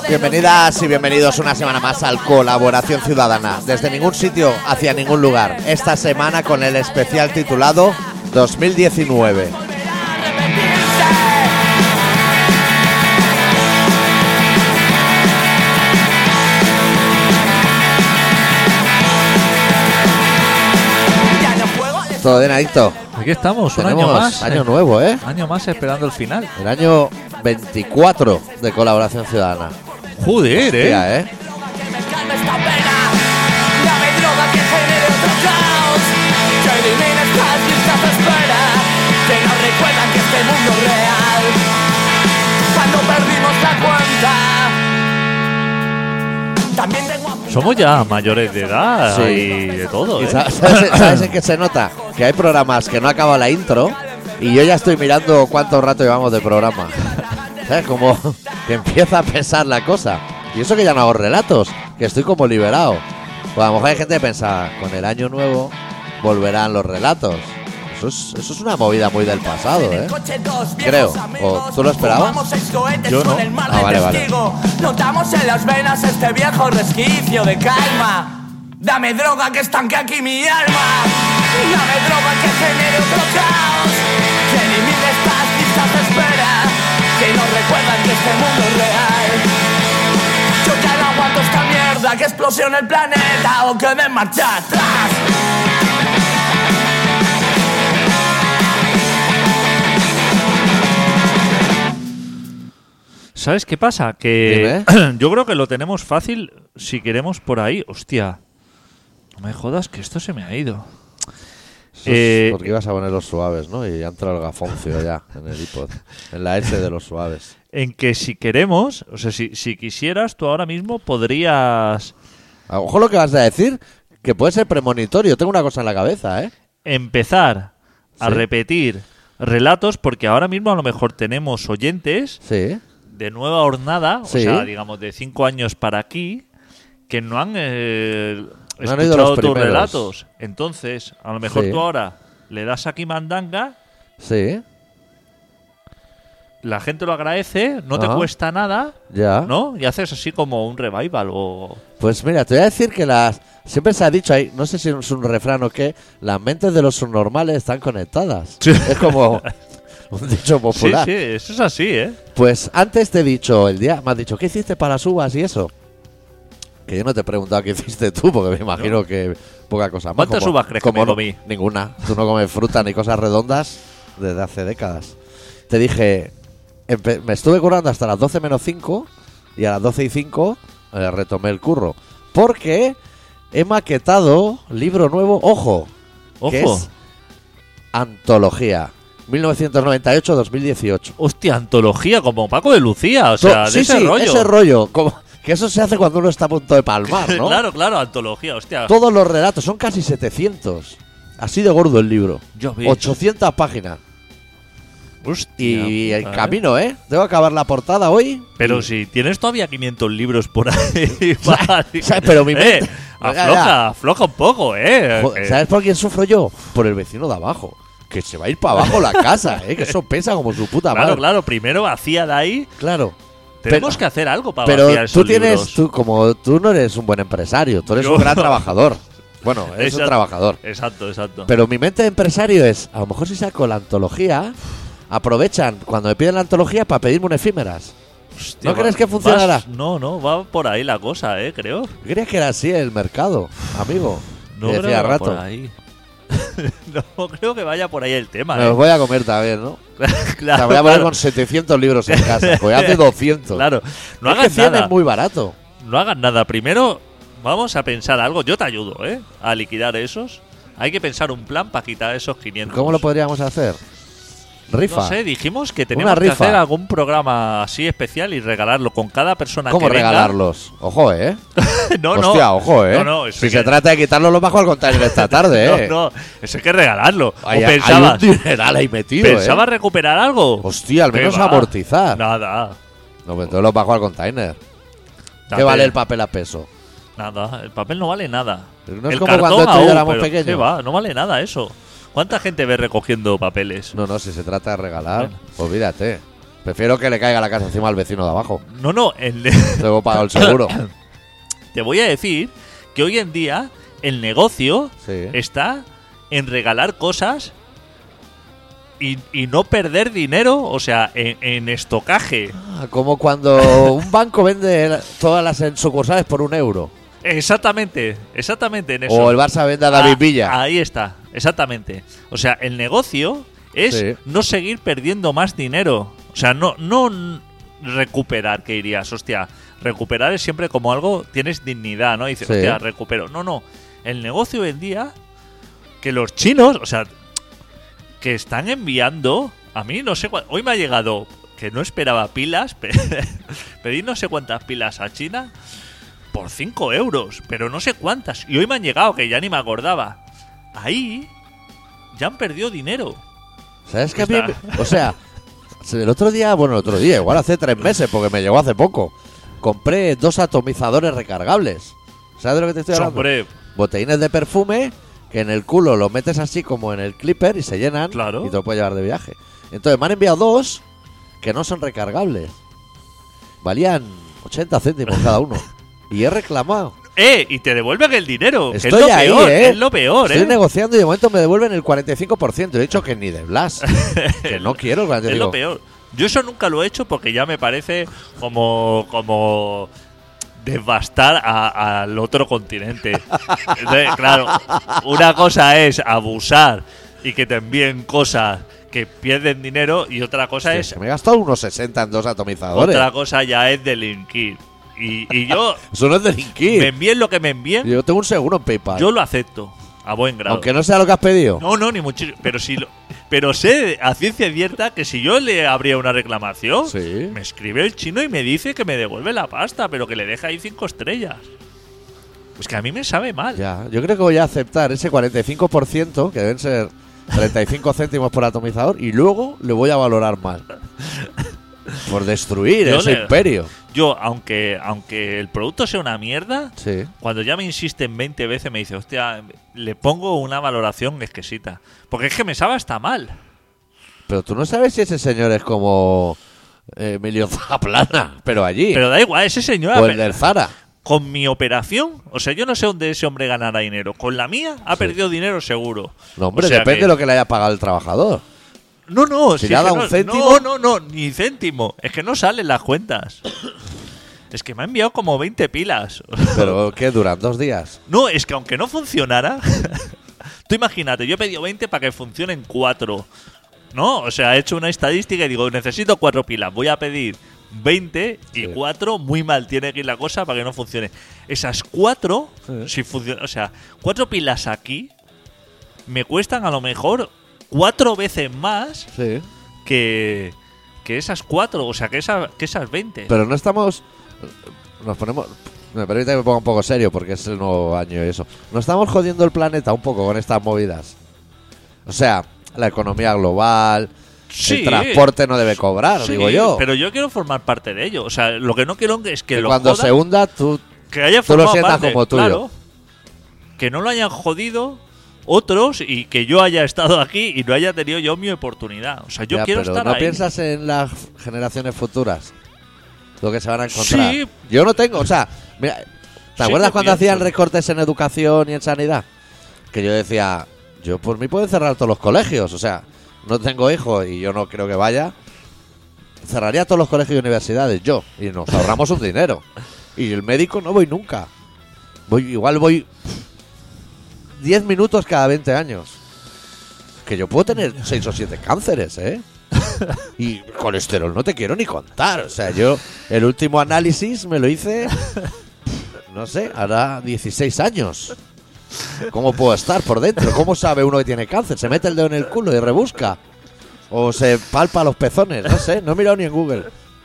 Bienvenidas y bienvenidos una semana más al Colaboración Ciudadana. Desde ningún sitio hacia ningún lugar. Esta semana con el especial titulado 2019. ¿Todo bien, Adicto? Aquí estamos, un Tenemos año más. Año nuevo, ¿eh? Año más esperando el final. El año 24 de Colaboración Ciudadana. Joder, Hostia, ¿eh? Somos ya mayores de edad Sí. y de todo, ¿Y ¿eh? sabes en qué se nota? Que hay programas que no acaba la intro y yo ya estoy mirando cuánto rato llevamos de programa. ¿Sabes? Como que empieza a pesar la cosa. Y eso que ya no hago relatos, que estoy como liberado. Pues a lo mejor hay gente que piensa, con el año nuevo volverán los relatos. Eso es una movida muy del pasado, ¿eh? Creo. ¿O tú lo esperabas? Yo no. Ah, vale. Notamos en las venas este viejo resquicio de calma. Dame droga que estanque aquí mi alma. Dame droga que genere otro caos. Que elimine estas listas de espera. Que nos recuerdan que este mundo es real. Yo ya no aguanto esta mierda. Que explosione el planeta o que den marcha atrás. ¿Sabes qué pasa? Que yo creo que lo tenemos fácil si queremos por ahí. Hostia, no me jodas que esto se me ha ido. Eso es porque ibas a poner los suaves, ¿no? Y ya entra el gafoncio ya en el iPod. En la S de los suaves. En que si queremos, o sea, si quisieras, tú ahora mismo podrías A lo mejor lo que vas a decir, que puede ser premonitorio. Tengo una cosa en la cabeza, ¿eh? empezar a Sí. repetir relatos, porque ahora mismo a lo mejor tenemos oyentes Sí. de nueva hornada, Sí. o sea, digamos de 5 años para aquí, que no han No han oído escuchado los tus primeros. relatos. Entonces, a lo mejor Sí. tú ahora le das aquí mandanga, Sí. la gente lo agradece, no te Ajá. cuesta nada, Ya. ¿no? Y haces así como un revival o... Pues mira, te voy a decir que siempre se ha dicho ahí, no sé si es un refrán o qué, las mentes de los subnormales están conectadas. Sí. Es como un dicho Sí, popular. sí, eso es así, ¿eh? Pues antes te he dicho, me has dicho, ¿qué hiciste para las uvas y eso? Que yo no te he preguntado qué hiciste tú, porque me imagino que poca cosa más. ¿Cuántas uvas crees que me comí? Ninguna. Tú no comes fruta ni cosas redondas desde hace décadas. Te dije, me estuve currando hasta las 12 menos 5 y a las 12 y 5 retomé el curro. Porque he maquetado libro nuevo, ojo, que Ojo. es Antología 1998-2018. Hostia, antología como Paco de Lucía, o sea, Sí, de ese sí, rollo. ese rollo. Que eso se hace cuando uno está a punto de palmar, ¿no? Claro, antología, hostia. Todos los relatos, son casi 700. Así de gordo el libro. Yo vi. 800 páginas. Hostia, Y en puta, camino, ¿eh? Tengo que acabar la portada hoy. Pero Y- si tienes todavía 500 libros por ahí. vale. ¿Sabes? Pero mi mente- Afloja un poco, Joder, ¿sabes por quién sufro yo? Por el vecino de abajo. Que se va a ir para abajo la casa, ¿eh? Que eso pesa como su puta madre. Claro, primero vacía de ahí. Claro. Tenemos que hacer algo para Pero vaciar esos libros. tú no eres un buen empresario, tú eres Yo- un gran trabajador. Bueno, eres un Exacto. trabajador. Exacto. Pero mi mente de empresario es, a lo mejor si saco la antología, aprovechan cuando me piden la antología para pedirme un efímeras. Hostia, ¿No crees que funcionará? No, va por ahí la cosa, creo. ¿Creías que era así el mercado, amigo? No Me creo decía que va rato. por ahí. No creo que vaya por ahí el tema, Me los voy a comer también, ¿no? Claro, La voy a poner claro. con 700 libros en casa, pues hace 200. Claro, no Es que hagas 100 nada. es muy barato. No hagas nada. Primero, vamos a pensar algo. Yo te ayudo, a liquidar esos. Hay que pensar un plan para quitar esos 500. ¿Cómo lo podríamos hacer? Rifa. No sé, dijimos que teníamos que rifa. hacer algún programa así especial y regalarlo con cada persona ¿Cómo que venga. regalarlos? Ojo, ¿eh? no, Hostia, ojo, ¿eh? No, eso si hay se que- trata de quitarlos, los bajo al container esta tarde, ¿eh? No, eso hay que regalarlo. Hay, ¿O hay pensabas, un dineral ahí metido, ¿Pensabas recuperar algo? Hostia, al ¿Qué menos va? amortizar. Nada. No, pues entonces los bajo al container. ¿Qué Date. vale el papel a peso? Nada, el papel no vale nada. No es El como cartón cuando tú y yo aún, éramos pero pequeños. ¿qué va? No vale nada eso. ¿Cuánta gente ve recogiendo papeles? No, si se trata de regalar, Bueno. olvídate. Prefiero que le caiga la casa encima al vecino de abajo. No, Luego pago el seguro. te voy a decir que hoy en día el negocio Sí. está en regalar cosas y no perder dinero, o sea, en estocaje. Como cuando un banco vende todas las sucursales por €1. Exactamente en eso. O el Barça vende a David Villa. Ahí está, exactamente. O sea, el negocio es Sí. no seguir perdiendo más dinero. O sea, no recuperar, que dirías, hostia, recuperar es siempre como algo, tienes dignidad, ¿no? Dices, Sí. hostia, recupero. No. El negocio hoy en día, que los chinos, o sea, que están enviando, a mí no sé hoy me ha llegado, que no esperaba pilas, pedí no sé cuántas pilas a China por 5 euros, pero no sé cuántas. Y hoy me han llegado, que ya ni me acordaba. Ahí ya han perdido dinero. ¿Sabes qué? A mí Está. o sea, el otro día, igual hace 3 meses, porque me llegó hace poco. Compré 2 atomizadores recargables. ¿Sabes de lo que te estoy hablando? Hombre, Botellines de perfume que en el culo los metes así como en el clipper y se llenan. Claro. Y te lo puedes llevar de viaje. Entonces me han enviado 2 que no son recargables. Valían 80 céntimos cada uno. Y he reclamado. y te devuelven el dinero. Que Estoy es lo ahí, peor, ¿eh? es lo peor, Estoy negociando y de momento me devuelven el 45%. He dicho que ni de Blas. Que no quiero el 45%. Es lo peor. Yo eso nunca lo he hecho porque ya me parece como devastar al otro continente. Entonces, claro, una cosa es abusar y que te envíen cosas que pierden dinero y otra cosa Sí, es se me he gastado unos 60 en 2 atomizadores. otra cosa ya es delinquir. Y yo Eso no es delinquir. me envíen lo que me envíen, Yo tengo un seguro en PayPal. yo lo acepto a buen grado. Aunque no sea lo que has pedido. No, ni muchísimo. Pero sé a ciencia cierta que si yo le abría una reclamación, Sí. me escribe el chino y me dice que me devuelve la pasta, pero que le deja ahí 5 estrellas. Pues que a mí me sabe mal. Ya, yo creo que voy a aceptar ese 45%, que deben ser 35 céntimos por atomizador, y luego le voy a valorar más. Por destruir Yo ese le- imperio. Yo, aunque el producto sea una mierda, Sí. cuando ya me insisten 20 veces me dice, hostia, le pongo una valoración exquisita. Porque es que me sabe hasta mal. Pero tú no sabes si ese señor es como Emilio Zaplana, pero allí. Pero da igual, ese señor... o el del Zara. Con mi operación, o sea, yo no sé dónde ese hombre ganará dinero. Con la mía ha perdido dinero seguro. No, hombre, O sea depende que- de lo que le haya pagado el trabajador. No, Si si le ha es que dado no, un céntimo. No, ni céntimo. Es que no salen las cuentas. Es que me ha enviado como 20 pilas. Pero ¿qué duran? 2 días. No, es que aunque no funcionara, tú imagínate, yo he pedido 20 para que funcionen 4. ¿No? O sea, he hecho una estadística y digo, necesito 4 pilas. Voy a pedir 20 y Sí. 4 muy mal tiene que ir la cosa para que no funcione. Esas 4, Sí. si funciona, o sea, 4 pilas aquí me cuestan a lo mejor 4 veces más Sí. que esas 4, o sea, que esas 20. Pero no estamos. Nos ponemos. Me permite que me ponga un poco serio porque es el nuevo año y eso. No estamos jodiendo el planeta un poco con estas movidas. O sea, la economía global. Sí. El transporte no debe cobrar, Sí, digo yo. pero yo quiero formar parte de ello. O sea, lo que no quiero es que Que lo cuando jodan, se hunda, tú. que haya tú lo formado sientas parte, como tuyo. claro. Que no lo hayan jodido otros y que yo haya estado aquí y no haya tenido yo mi oportunidad. O sea, yo Ya, quiero pero estar no ahí. piensas en las generaciones futuras. Lo que se van a encontrar. Sí. Yo no tengo, o sea, mira, ¿te Sí acuerdas que cuando hacían pienso. recortes en educación y en sanidad? Que yo decía, yo por mí pueden cerrar todos los colegios, o sea, no tengo hijos y yo no creo que vaya. Cerraría todos los colegios y universidades yo y nos ahorramos un dinero. Y el médico no voy nunca. Igual voy 10 minutos cada 20 años. Que yo puedo tener 6 o 7 cánceres, ¿eh? Y colesterol no te quiero ni contar. O sea, yo el último análisis me lo hice, no sé, hará 16 años. ¿Cómo puedo estar por dentro? ¿Cómo sabe uno que tiene cáncer? ¿Se mete el dedo en el culo y rebusca? ¿O se palpa los pezones? No sé, no he mirado ni en Google.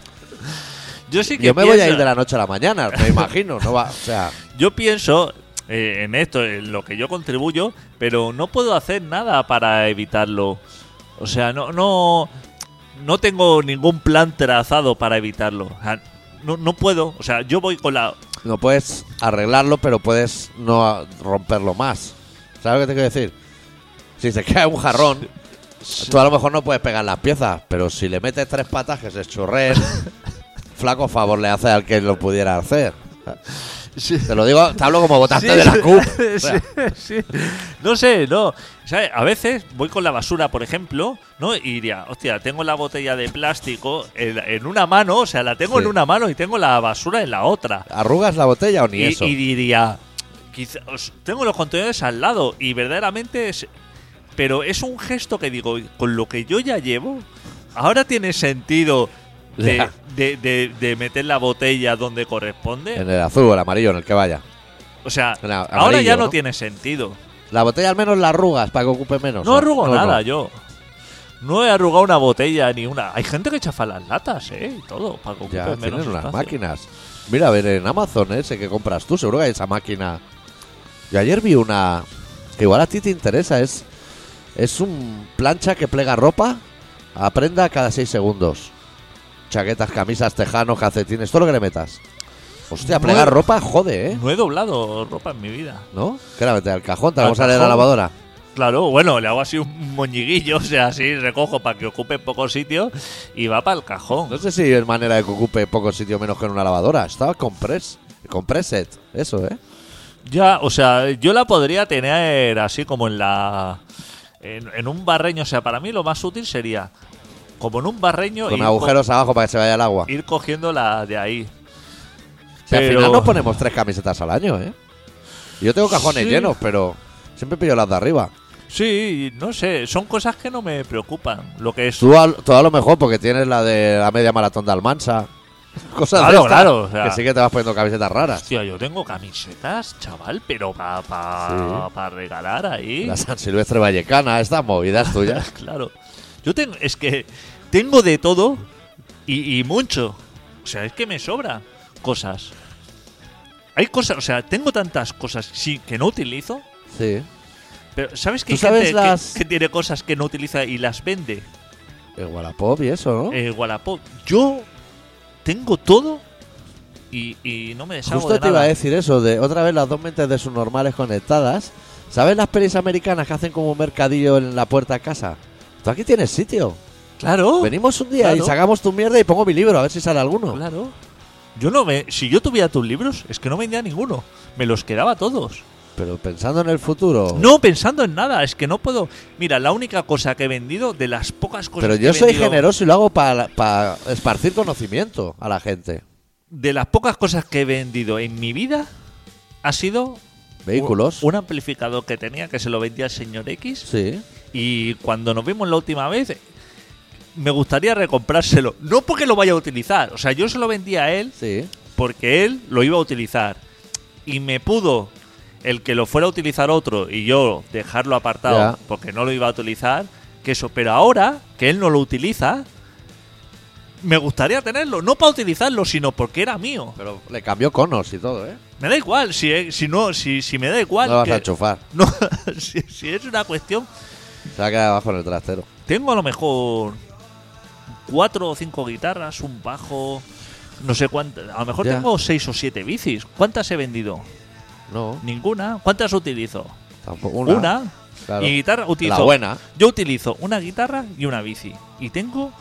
Yo sí que Yo me voy a pienso- ir de la noche a la mañana, me imagino. No va, o sea, Yo pienso en esto, en lo que yo contribuyo, pero no puedo hacer nada para evitarlo. O sea, no tengo ningún plan trazado para evitarlo. O sea, no puedo. O sea, yo voy con la... no puedes arreglarlo, pero puedes no romperlo más. ¿Sabes lo que te quiero decir? Si se cae un jarrón, Tú a lo mejor no puedes pegar las piezas, pero si le metes 3 patas que se chorreen, flaco favor le hace al que lo pudiera hacer. Sí. Te lo digo, te hablo como votante Sí, de la CUP. O sí, sea, sí. No sé, no. ¿Sabes? A veces voy con la basura, por ejemplo, ¿no? Y diría, hostia, tengo la botella de plástico en una mano, o sea, la tengo Sí. en una mano y tengo la basura en la otra. ¿arrugas la botella o ni eso? Y diría, tengo los contenedores al lado y verdaderamente es... Pero es un gesto que digo, con lo que yo ya llevo, ahora tiene sentido Ya. de meter la botella donde corresponde. En el azul o el amarillo, en el que vaya. O sea, En el ahora amarillo, ya no ¿no? tiene sentido. La botella al menos la arrugas para que ocupe menos. No arrugo No, nada no. yo. No he arrugado una botella ni una. Hay gente que chafa las latas, y todo, para que ocupe Ya, menos tienen unas espacio. máquinas. Mira, a ver, en Amazon ese que compras tú, seguro que hay esa máquina. Yo ayer vi una que igual a ti te interesa. Es un plancha que plega ropa a prenda cada 6 segundos. Chaquetas, camisas, tejanos, calcetines, todo lo que le metas. Hostia, No plegar he- ropa, jode, ¿eh? No he doblado ropa en mi vida. ¿No? ¿Qué la meter al cajón? ¿Te la Al vamos a leer a la cajón. lavadora? Claro, bueno, le hago así un moñiguillo, o sea, así recojo para que ocupe poco sitio y va para el cajón. No sé si es manera de que ocupe poco sitio menos que en una lavadora. Estaba compreset, eso, ¿eh? Ya, o sea, yo la podría tener así como en un barreño. O sea, para mí lo más útil sería como en un barreño Con ir agujeros abajo para que se vaya el agua. ir cogiendo la de ahí. Si al Pero- final nos ponemos 3 camisetas al año, ¿eh? Yo tengo cajones Sí. llenos, pero siempre pillo las de arriba. Sí, no sé, son cosas que no me preocupan. Lo que es. Tú a lo mejor porque tienes la de la media maratón de Almansa. Cosas Claro, de estas, claro, o sea- que sí que te vas poniendo camisetas raras. Hostia, yo tengo camisetas, chaval, pero para regalar ahí. La San Silvestre Vallecana, estas movidas tuyas. Claro. Es que tengo de todo y mucho. O sea, es que me sobra cosas. Hay cosas, o sea, tengo tantas cosas sí que no utilizo, Sí. pero ¿sabes que ¿Tú hay sabes gente las- que tiene cosas que no utiliza y las vende? El Wallapop y eso, ¿no? Wallapop. Yo tengo todo y no me deshago Justo de te iba nada. a decir eso, de otra vez las dos mentes de sus normales conectadas. ¿Sabes las pelis americanas que hacen como un mercadillo en la puerta de casa? Tú aquí tienes sitio. Claro. Venimos un día y claro. sacamos tu mierda y pongo mi libro, a ver si sale alguno. Claro. Yo no me, si yo tuviera tus libros, es que no vendía ninguno. Me los quedaba todos. Pero pensando en el futuro. No pensando en nada, es que no puedo. Mira, la única cosa que he vendido, de las pocas cosas Pero que yo he soy vendido, generoso y lo hago para esparcir conocimiento a la gente. de las pocas cosas que he vendido en mi vida, ha sido Vehículos. un amplificador que tenía, que se lo vendía al señor X. Sí. Y cuando nos vimos la última vez, me gustaría recomprárselo. No porque lo vaya a utilizar, o sea, yo se lo vendía a él Sí. porque él lo iba a utilizar. Y me pudo el que lo fuera a utilizar otro y yo dejarlo apartado Ya. porque no lo iba a utilizar, que eso. Pero ahora que él no lo utiliza, me gustaría tenerlo, no para utilizarlo, sino porque era mío. Pero le cambió conos y todo, ¿eh? Me da igual, si me da igual. No lo vas que- a enchufar. no, si es una cuestión. Se va a quedar abajo en el trastero. Tengo a lo mejor 4 o 5 guitarras, un bajo, no sé cuántas. A lo mejor Ya. tengo 6 o 7 bicis. ¿Cuántas he vendido? No, Ninguna. ¿Cuántas utilizo? tampoco. Una. Claro. Y guitarra utilizo. La buena. Yo utilizo una guitarra y una bici. Y tengo.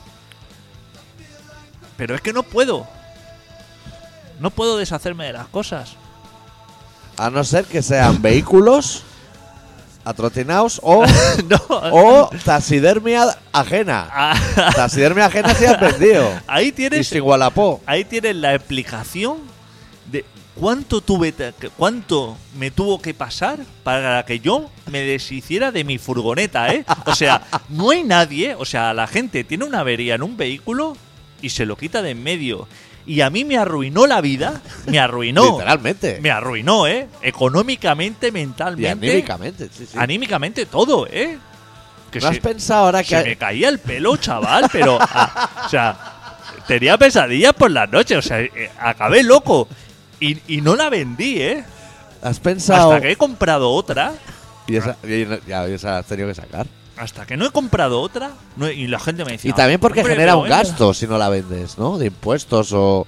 Pero es que no puedo. No puedo deshacerme de las cosas. A no ser que sean vehículos atrocinados o No. taxidermia ajena. Ah, Taxidermia ajena si has vendido. ahí Y tienes. sin Wallapop. Ahí tienes la explicación de cuánto me tuvo que pasar para que yo me deshiciera de mi furgoneta, ¿eh? O sea, no hay nadie, o sea, la gente tiene una avería en un vehículo y se lo quita de en medio. Y a mí me arruinó la vida, me arruinó. Literalmente. Me arruinó, ¿eh? Económicamente, Y mentalmente. anímicamente, sí, sí. Anímicamente, todo, ¿eh? Que ¿No has pensado ahora se me que caía el pelo, chaval, pero. O sea, tenía pesadillas por las noches, o sea, acabé loco. Y no la vendí, ¿eh? has pensado Hasta que he comprado otra. y esa la has tenido que sacar? Hasta que no he comprado otra. y la gente me decía. Y también porque "Hombre, genera pero un venga". gasto si no la vendes, ¿no? De impuestos o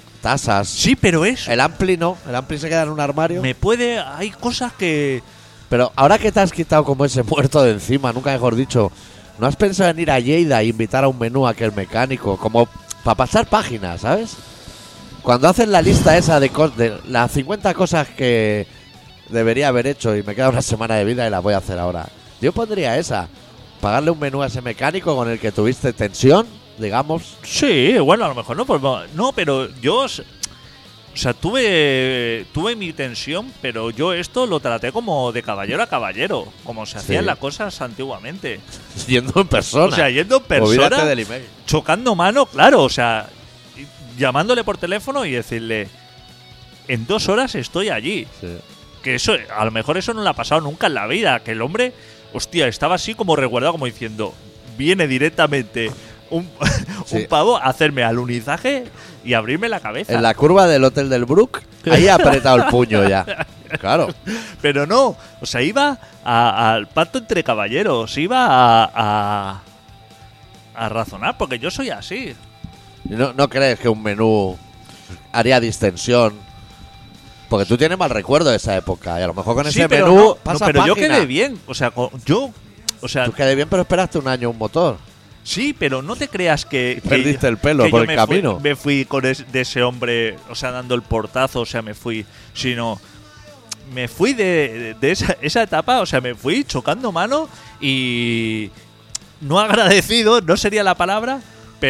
tasas. Sí, pero eso. El Ampli no. El Ampli se queda en un armario. Hay cosas que. Pero ahora que te has quitado como ese muerto de encima, nunca mejor dicho, ¿no has pensado en ir a Lleida e invitar a un menú a aquel mecánico? Como para pasar páginas, ¿sabes? Cuando haces la lista esa de las 50 cosas que debería haber hecho y me queda una semana de vida y las voy a hacer ahora. Yo pondría esa. Pagarle un menú a ese mecánico con el que tuviste tensión, digamos. Sí, bueno, a lo mejor no, pues no, pero yo, o sea, tuve mi tensión, pero yo esto lo traté como de caballero a caballero, como se hacían las cosas antiguamente. Yendo en persona. O sea, yendo en Olvídate persona, del email. chocando mano, claro, o sea, llamándole por teléfono y decirle, en 2 horas estoy allí. Sí. Que eso, a lo mejor eso no le ha pasado nunca en la vida, que el hombre, hostia, estaba así como resguardado, como diciendo, viene directamente un pavo a hacerme alunizaje y abrirme la cabeza. En la curva del Hotel del Brook, ahí ha apretado el puño ya. Claro. Pero no, o sea, iba al pacto entre caballeros, iba a razonar, porque yo soy así. ¿No crees que un menú haría distensión? Porque tú tienes mal recuerdo de esa época y a lo mejor con ese pero menú no, pasa pero yo página. quedé bien, o sea, Tú quedé bien, pero esperaste un año un motor. sí, pero no te creas que Perdiste el pelo que por yo el me camino. me fui con de ese hombre, o sea, dando el portazo, o sea, me fui, sino me fui de esa etapa, o sea, me fui chocando mano y no agradecido, no sería la palabra,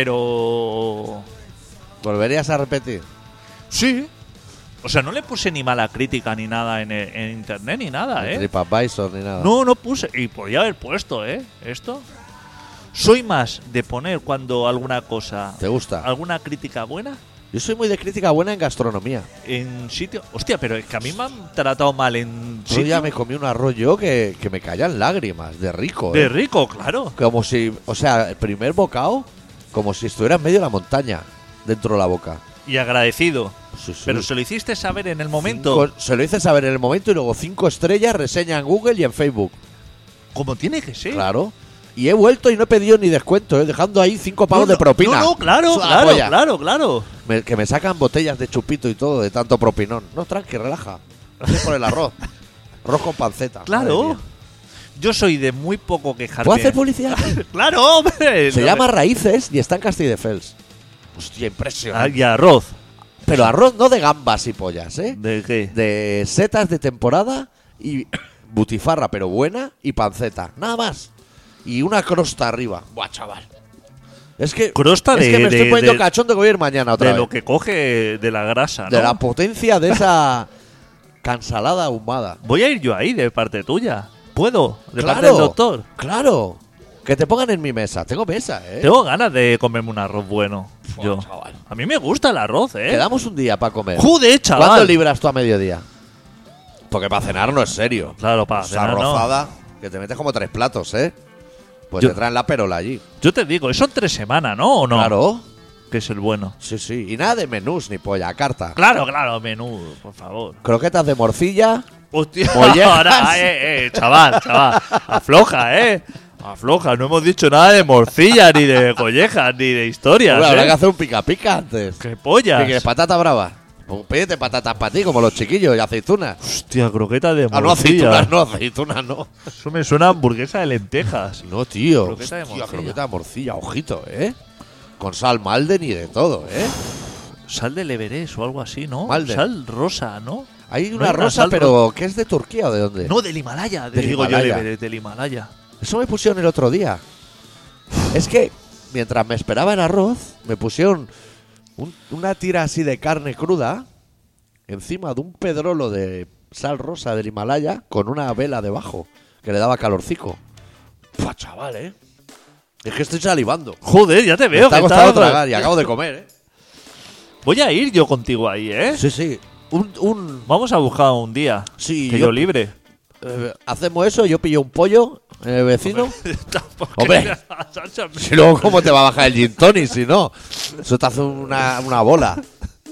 pero ¿Volverías a repetir? sí. O sea, no le puse ni mala crítica ni nada en internet ni nada, Ni TripAdvisor ni nada. No puse. Y podía haber puesto, esto. Soy más de poner cuando alguna cosa, ¿Te gusta? alguna crítica buena Yo soy muy de crítica buena en gastronomía. en sitio. Hostia, pero es que a mí me han tratado mal en Yo ya sitio me comí un arroz yo que me caían lágrimas de rico. de rico, claro. Como si, o sea, el primer bocado, como si estuviera en medio de la montaña, dentro de la boca. Y agradecido. Sí, sí. Pero se lo hiciste saber en el momento. Se lo hice saber en el momento y luego 5 estrellas, reseña en Google y en Facebook. Como tiene que ser. Claro. Y he vuelto y no he pedido ni descuento, dejando ahí 5 pavos de propina. No, claro, Eso es la polla. claro. Que me sacan botellas de chupito y todo de tanto propinón. No, tranqui, relaja. Gracias por el arroz. Arroz con panceta. Claro. Madre mía. Yo soy de muy poco quejarme. ¿Puedo hacer publicidad? Claro, hombre. Se llama Raíces y está en Castilla-Fels. Hostia, impresionante. Y arroz. Pero arroz no de gambas y pollas, ¿eh? ¿De qué? De setas de temporada y butifarra, pero buena, y panceta. Nada más. Y una crosta arriba. Buah, chaval. Es que, Crosta es de- que me estoy de- poniendo de- cachondo que voy a ir mañana otra De vez. lo que coge de la grasa, ¿no? De la potencia de esa cansalada ahumada. Voy a ir yo ahí de parte tuya. ¿Puedo? De parte Claro, del doctor. Claro. Que te pongan en mi mesa. Tengo mesa, ¿eh? Tengo ganas de comerme un arroz bueno. Buah, Yo. chaval. A mí me gusta el arroz, ¿eh? Quedamos un día para comer. ¡Joder, chaval! ¿Cuándo libras tú a mediodía? Porque para cenar no es serio. Claro, para Esa cenar no. arrozada, que te metes como 3 platos, ¿eh? Pues Yo- te traen la perola allí. Yo te digo, eso en 3 semanas, ¿no? ¿O no? Claro. Que es el bueno. Sí, sí. Y nada de menús ni polla, a carta. Claro, menú, por favor. Croquetas de morcilla. Hostia, Mollejas. ahora, chaval. Afloja, Afloja, no hemos dicho nada de morcilla, ni de collejas, ni de historias. Hombre, habrá que hacer un pica pica antes. ¡Qué pollas! ¿Qué quieres, patata brava? Pues pídete patatas para ti, como los chiquillos, y aceitunas. Hostia, croqueta de morcilla. Ah, no, aceitunas no. Eso me suena a hamburguesa de lentejas. No, tío. Croqueta de Hostia, morcilla. croqueta de morcilla, ojito, ¿eh? Con sal Malden y de todo, ¿eh? Sal del Everest o algo así, ¿no? Malden. Sal rosa, ¿no? Hay No una hay una rosa, sal pero ¿qué es de Turquía o de dónde? No, del Himalaya. Del Digo yo, Himalaya. el Everest, del Himalaya. Eso me pusieron el otro día. Es que mientras me esperaba el arroz, me pusieron una tira así de carne cruda encima de un pedrolo de sal rosa del Himalaya con una vela debajo que le daba calorcico. ¡Pua, chaval, eh! Es que estoy salivando. Joder, ya te Me veo. está que costando estás- tragar y acabo de comer, ¿eh? Voy a ir yo contigo ahí, ¿eh? Sí, sí. Vamos a buscar un día. Sí, que yo- yo libre. Hacemos eso, yo pillo un pollo en el vecino. Tampoco Hombre. quería salsa. Y luego, ¿cómo te va a bajar el gin tonic si no? Eso te hace una bola.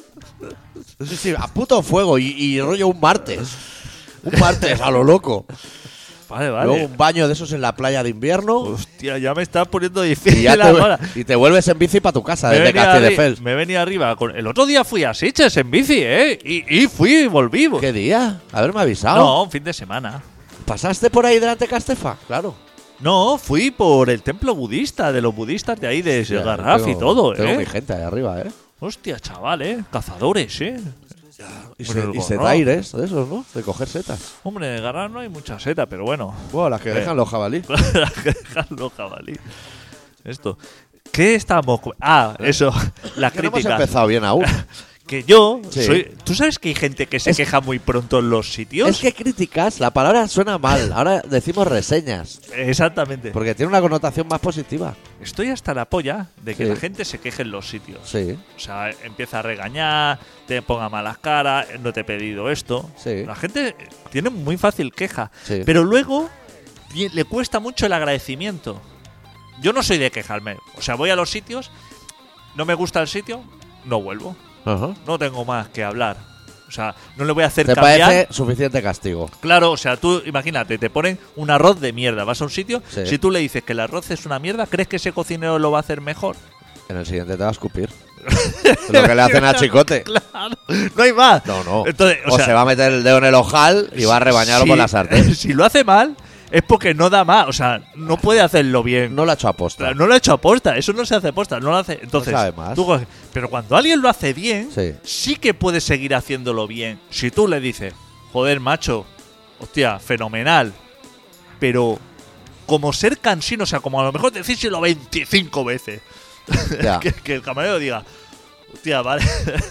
Sí, sí, a puto fuego y rollo un martes. Un martes a lo loco. Vale, Luego vale. un baño de esos en la playa de invierno. Hostia, ya me estás poniendo Y, difícil ya ahora. te vuelves en bici para tu casa Me desde venía Castilla-Fels. me venía arriba. El otro día fui a Sitges en bici, ¿eh? Y fui y volví. ¿Qué día? Haberme avisado. No, un fin de semana. ¿Pasaste por ahí delante de Castefa? Claro. No, fui por el templo budista, de los budistas de ahí, de Ya, Garraf y todo, tengo mi gente ahí arriba, ¿eh? Hostia, chaval, cazadores, Y, Bueno, y el setaires, de esos, ¿no? De coger setas. Hombre, en Garraf no hay mucha seta, pero bueno. Bueno, las que dejan los jabalíes. Las que dejan los jabalí. Esto. ¿Qué estábamos? Eso. La Que no hemos crítica. empezado bien aún. Que yo Sí. soy. ¿Tú sabes que hay gente que se queja muy pronto en los sitios? Es que críticas, la palabra suena mal. Ahora decimos reseñas. Exactamente. Porque tiene una connotación más positiva. Estoy hasta la polla de que Sí. la gente se queje en los sitios. Sí, O sea, empieza a regañar, te ponga malas caras, no te he pedido esto. Sí. La gente tiene muy fácil queja. Sí. Pero luego le cuesta mucho el agradecimiento. Yo no soy de quejarme. O sea, voy a los sitios, no me gusta el sitio, no vuelvo. Ajá. No tengo más que hablar. O sea, no le voy a hacer ¿Te cambiar. parece suficiente castigo? Claro, o sea, tú imagínate, te ponen un arroz de mierda, vas a un sitio, Sí. si tú le dices que el arroz es una mierda, ¿crees que ese cocinero lo va a hacer mejor? En el siguiente te va a escupir. Es lo que le hacen a Chicote. Claro, no hay más. No. Entonces, o se va a meter el dedo en el ojal y va a rebañarlo si- por la sartén. Si lo hace mal, es porque no da más. O sea, no puede hacerlo bien. No lo ha hecho aposta. Claro, no lo ha hecho aposta, eso no se hace aposta, no lo hace. Entonces, sabe más. tú coges- pero cuando alguien lo hace bien, Sí. sí que puede seguir haciéndolo bien. Si tú le dices, joder, macho, hostia, fenomenal, pero como ser cansino, o sea, como a lo mejor decírselo 25 veces, Ya. que el camarero diga, hostia, vale.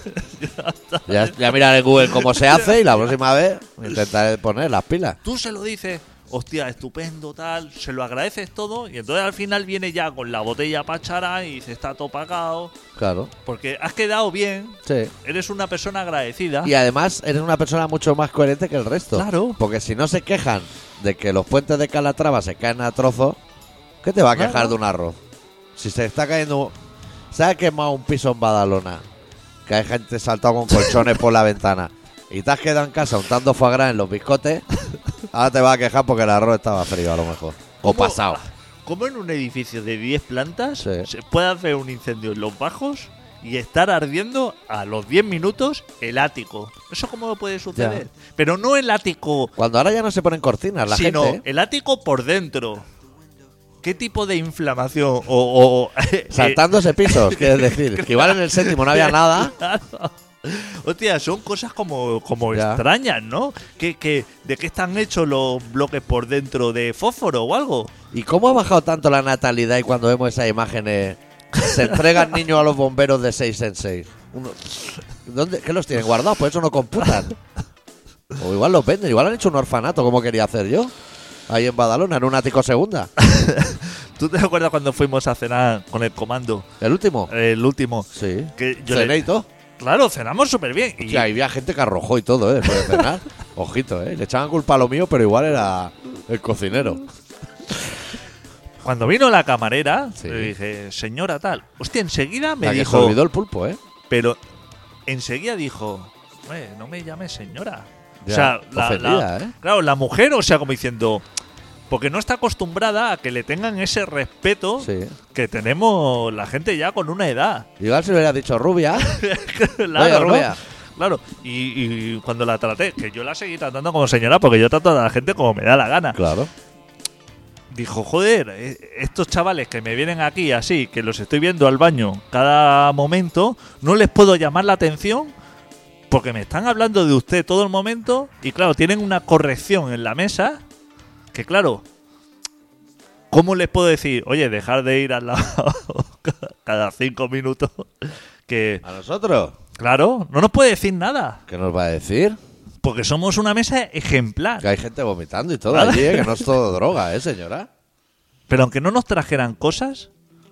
Ya miraré en Google cómo se hace y la próxima vez intentaré poner las pilas. Tú se lo dices, hostia, estupendo, tal, se lo agradeces todo, y entonces al final viene ya con la botella pachara y dice, está todo pagado, Claro. porque has quedado bien, Sí. eres una persona agradecida. Y además eres una persona mucho más coherente que el resto. Claro. Porque si no se quejan de que los puentes de Calatrava se caen a trozos, ¿qué te va a quejar Claro. de un arroz? Si se está cayendo... ¿Se ha quemado un piso en Badalona? Que hay gente saltado con colchones por la ventana. Y te has quedado en casa untando foie gras en los biscotes. Ahora te vas a quejar porque el arroz estaba frío a lo mejor. O ¿Cómo- pasado. ¿Cómo en un edificio de 10 plantas Sí. se puede hacer un incendio en los bajos y estar ardiendo a los 10 minutos el ático? ¿Eso cómo puede suceder? Pero no el ático, Cuando ahora ya no se ponen cortinas la sino gente. ¿eh? el ático por dentro. ¿Qué tipo de inflamación? O Saltándose pisos, quieres decir. Que igual en el séptimo no había nada. Claro. Hostia, son cosas como Ya. extrañas, ¿no? ¿De qué están hechos los bloques por dentro? ¿De fósforo o algo? ¿Y cómo ha bajado tanto la natalidad y cuando vemos esas imágenes se entregan niños a los bomberos de 6 en 6? ¿Dónde, ¿Qué los tienen guardados? Por eso no computan. O igual los venden, igual han hecho un orfanato como quería hacer yo. Ahí en Badalona, en un ático segunda. ¿Tú te acuerdas cuando fuimos a cenar con el comando? ¿El último? El último. Sí. Que yo Cené y todo. Claro, cenamos súper bien. Y Hostia, había gente que arrojó y todo, después de cenar. Ojito, Le echaban culpa a lo mío, pero igual era el cocinero. cuando vino la camarera, Sí. le dije, señora tal. Hostia, enseguida me La que se dijo. olvidó el pulpo, Pero enseguida dijo, no me llames señora. Ya, o sea, ofendida, ¿eh? claro, la mujer, o sea, como diciendo, porque no está acostumbrada a que le tengan ese respeto Sí. que tenemos la gente ya con una edad. Igual si le hubiera dicho rubia. Claro, Oye, ¿no? rubia. Claro, y cuando la traté, que yo la seguí tratando como señora porque yo trato a la gente como me da la gana. Claro. Dijo, joder, estos chavales que me vienen aquí así, que los estoy viendo al baño cada momento, no les puedo llamar la atención porque me están hablando de usted todo el momento y claro, tienen una corrección en la mesa que claro, ¿cómo les puedo decir? Oye, dejar de ir al lado cada 5 minutos. Que, ¿A nosotros? claro, no nos puede decir nada ¿Qué nos va a decir? porque somos una mesa ejemplar. Que hay gente vomitando y todo Nada. allí, que no es todo droga, señora. Pero aunque no nos trajeran cosas,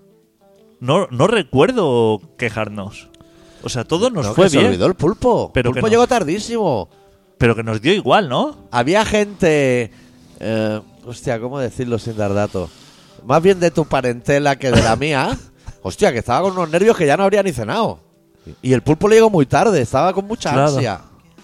no recuerdo quejarnos. O sea, todo nos No, fue que se bien, olvidó el pulpo. Pero El que pulpo no. llegó tardísimo. pero que nos dio igual, ¿no? Había gente... hostia, ¿cómo decirlo sin dar datos? Más bien de tu parentela que de la mía. Hostia, que estaba con unos nervios que ya no habría ni cenado. Y el pulpo le llegó muy tarde, estaba con mucha Claro. ansia.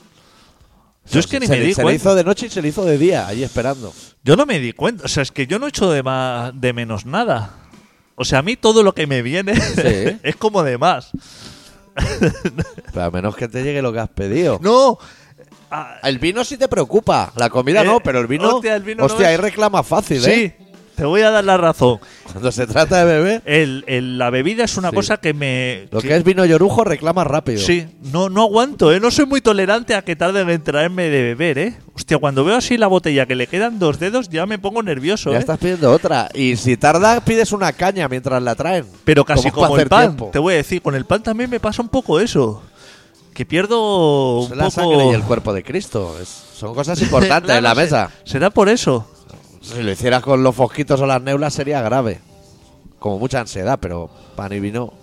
Yo es que ni se me le- di Se le cuenta. hizo de noche y se le hizo de día, allí esperando. Yo no me di cuenta. O sea, es que yo no echo de menos nada. O sea, a mí todo lo que me viene Sí. es como de más. Pero a menos que te llegue lo que has pedido. No, El vino sí te preocupa. La comida no, pero el vino. Hostia, el vino no hostia, ahí es- reclama fácil, Sí, te voy a dar la razón. Cuando se trata de beber, La bebida es una Sí. cosa que me... lo que es vino y orujo reclama rápido. Sí, no aguanto, ¿eh? No soy muy tolerante a que tarden en traerme de beber, ¿eh? Hostia, cuando veo así la botella que le quedan 2 dedos, ya me pongo nervioso, Ya ¿eh? estás pidiendo otra. Y si tarda, pides una caña mientras la traen. Pero casi Como como para el hacer pan. tiempo. Te voy a decir, con el pan también me pasa un poco eso. Que pierdo Es un la poco... sangre y el cuerpo de Cristo. Son cosas importantes Claro, en la mesa. ¿Será por eso? Si lo hicieras con los fosquitos o las neulas sería grave. Como mucha ansiedad, pero pan y vino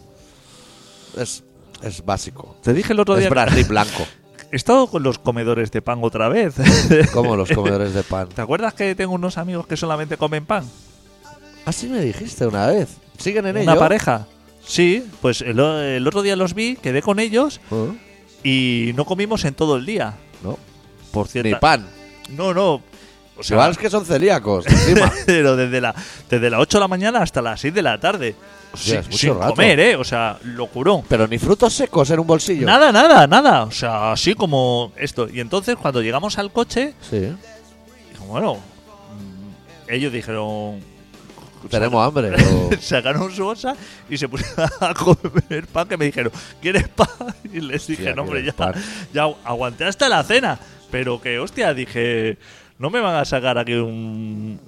es básico. Te dije el otro Es día... brandy blanco. He estado con los comedores de pan otra vez. Como los comedores de pan. ¿Te acuerdas que tengo unos amigos que solamente comen pan? Así me dijiste una vez. ¿Siguen en ¿Una ello? pareja? Sí, pues el otro día los vi, quedé con ellos ¿Eh? y no comimos en todo el día. No. Por cierto. Ni pan. No. O sea, Igual es que son celíacos, encima. pero desde las 8 de la mañana hasta las 6 de la tarde. Hostia, es mucho sin rato. comer, ¿eh? O sea, locurón. Pero ni frutos secos en un bolsillo. Nada. O sea, así como esto. Y entonces, cuando llegamos al coche, Sí. dijo, bueno, ellos dijeron... Tenemos hambre. o- Sacaron su bolsa y se pusieron a comer pan, que me dijeron, ¿quieres pan? Y les dije, Hostia, no, hombre, ¿quieres ya, pan? ya aguanté hasta la cena. Pero que, hostia, dije, no me van a sacar aquí un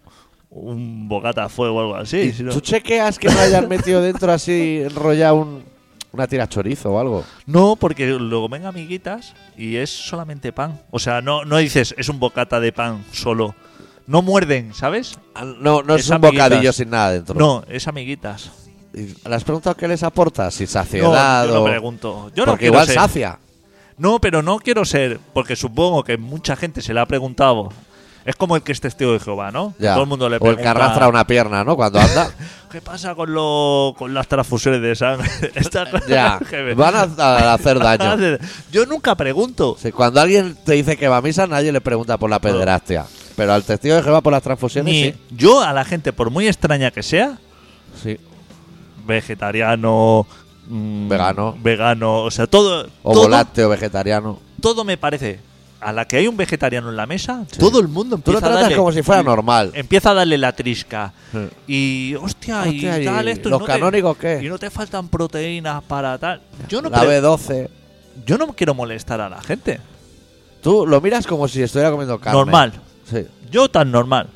bocata a fuego o algo así. ¿Y sino- ¿Tú chequeas que no hayan metido dentro así enrollado una tira chorizo o algo? No, porque luego ven amiguitas y es solamente pan. O sea, no dices, es un bocata de pan solo. No muerden, ¿sabes? No es Es un amiguitas. bocadillo sin nada dentro. No, es amiguitas. ¿Y ¿Le has preguntado qué les aporta? Si No, saciedad yo no o- pregunto. Yo no Porque quiero igual ser- sacia. No, pero no quiero ser, porque supongo que mucha gente se le ha preguntado. Es como el que es testigo de Jehová, ¿no? Ya. Todo el mundo le o pregunta. el que arrastra una pierna, ¿no? Cuando anda. ¿Qué pasa con las transfusiones de sangre? Estas cosas Ya. que me- Van a hacer daño. Yo nunca pregunto. Sí, cuando alguien te dice que va a misa, nadie le pregunta por la pederastia. Pero al testigo de Jehová por las transfusiones, Ni sí. yo a la gente, por muy extraña que sea, Sí. vegetariano, vegano, o sea, todo, O lácteo vegetariano. todo me parece. A la que hay un vegetariano en la mesa, todo el mundo Tú empieza lo a tratas darle, como si fuera normal. empieza a darle la trisca. Sí. Y hostia, Hostia, y tal ¿y esto. los no canónigos qué? Y no te faltan proteínas para tal. Yo no, La B12. yo no quiero molestar a la gente. Tú lo miras como si estuviera comiendo carne. Normal. Sí. Yo tan normal.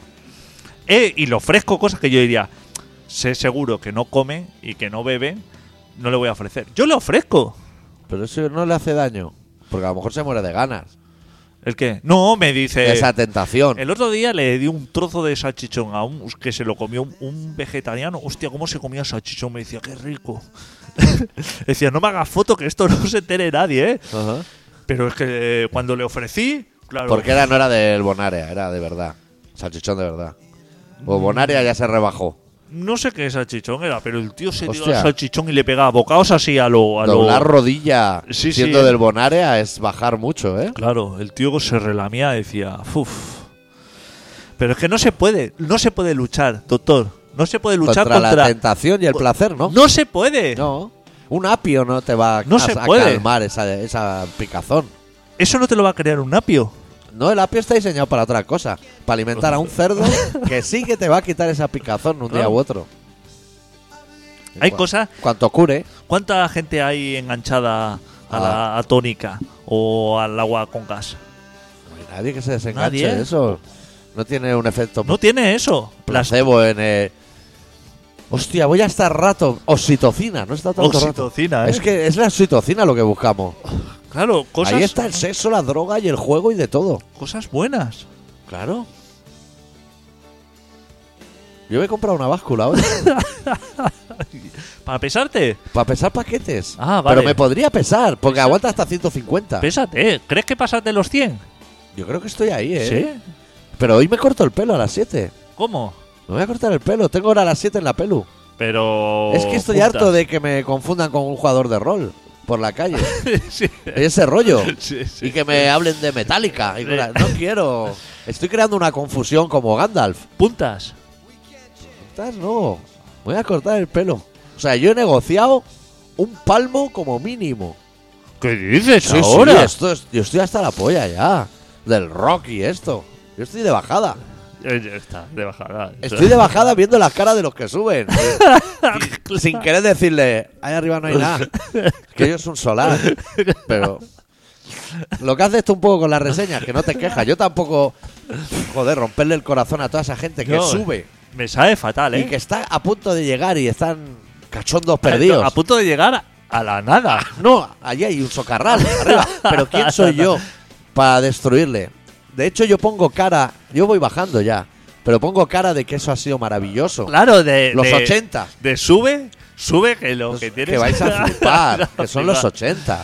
Y le ofrezco cosas que yo diría, sé seguro que no come y que no bebe, no le voy a ofrecer. Yo le ofrezco. Pero eso no le hace daño. Porque a lo mejor se muere de ganas. ¿El qué? No, me dice... Esa tentación. El otro día le di un trozo de salchichón a un que se lo comió un vegetariano. Hostia, ¿cómo se comía salchichón? Me decía, qué rico. Decía, no me hagas foto que esto no se entere nadie, ¿eh? Ajá. Pero es que cuando le ofrecí, claro... Porque no era del Bonaria, era de verdad. Salchichón de verdad. O Bonaria ya se rebajó. No sé qué salchichón era, pero el tío se dio Hostia. al salchichón y le pegaba bocados así a lo... Doblar rodilla Sí, siendo sí. del Bonaria es bajar mucho, ¿eh? Claro, el tío se relamía y decía, uff. Pero es que no se puede luchar, doctor. No se puede luchar contra la tentación y el placer, ¿no? No se puede. No. Un apio no te va No a, se a puede. calmar esa picazón. Eso no te lo va a crear un apio. No, el apio está diseñado para otra cosa. Para alimentar a un cerdo que sí que te va a quitar esa picazón un día Claro. u otro. Hay cosas... Cuanto cure. ¿Cuánta gente hay enganchada a la tónica o al agua con gas? No hay nadie que se desenganche Nadie. de eso. No tiene un efecto No tiene eso. placebo en... Hostia, voy a estar rato. Oxitocina, no está tanto Oxitocina, rato. ¿eh? Es que es la oxitocina lo que buscamos. Claro, cosas, Ahí está el sexo, la droga y el juego y de todo. cosas buenas. Claro. Yo me he comprado una báscula hoy ¿Para pesarte? para pesar paquetes. Ah, vale. Pero me podría pesar, porque aguanta hasta 150. Pésate. ¿Crees que pasas de los 100? Yo creo que estoy ahí, ¿eh? ¿Sí? Pero hoy me corto el pelo a las 7. ¿Cómo? Me voy a cortar el pelo. Tengo ahora a las 7 en la pelu. Pero... Es que estoy puntas. harto de que me confundan con un jugador de rol por la calle. sí. Ese rollo. Sí, sí, Y que me hablen de Metallica. Y cosas. No quiero. Estoy creando una confusión como Gandalf. Puntas. Estás, no. Voy a cortar el pelo. O sea, yo he negociado un palmo como mínimo. ¿Qué dices Sí, ahora? sí, yo estoy hasta la polla ya. Del rock y esto. Yo estoy de bajada. Está de bajada. Estoy de bajada viendo las caras de los que suben. Y sin querer decirle, ahí arriba no hay nada. Que ellos son solar. Pero lo que hace esto un poco con las reseñas, que no te quejas. Yo tampoco, joder, romperle el corazón a toda esa gente que No, sube Me sabe fatal, y que está a punto de llegar y están cachondos perdidos. A punto de llegar a la nada. No, allí hay un socarral arriba. Pero ¿quién soy yo para destruirle? De hecho, yo pongo cara, yo voy bajando ya, pero pongo cara de que eso ha sido maravilloso. Claro, de Los de- 80. De sube que lo Pues que tienes que vais a flipar, a que son los flipar. 80.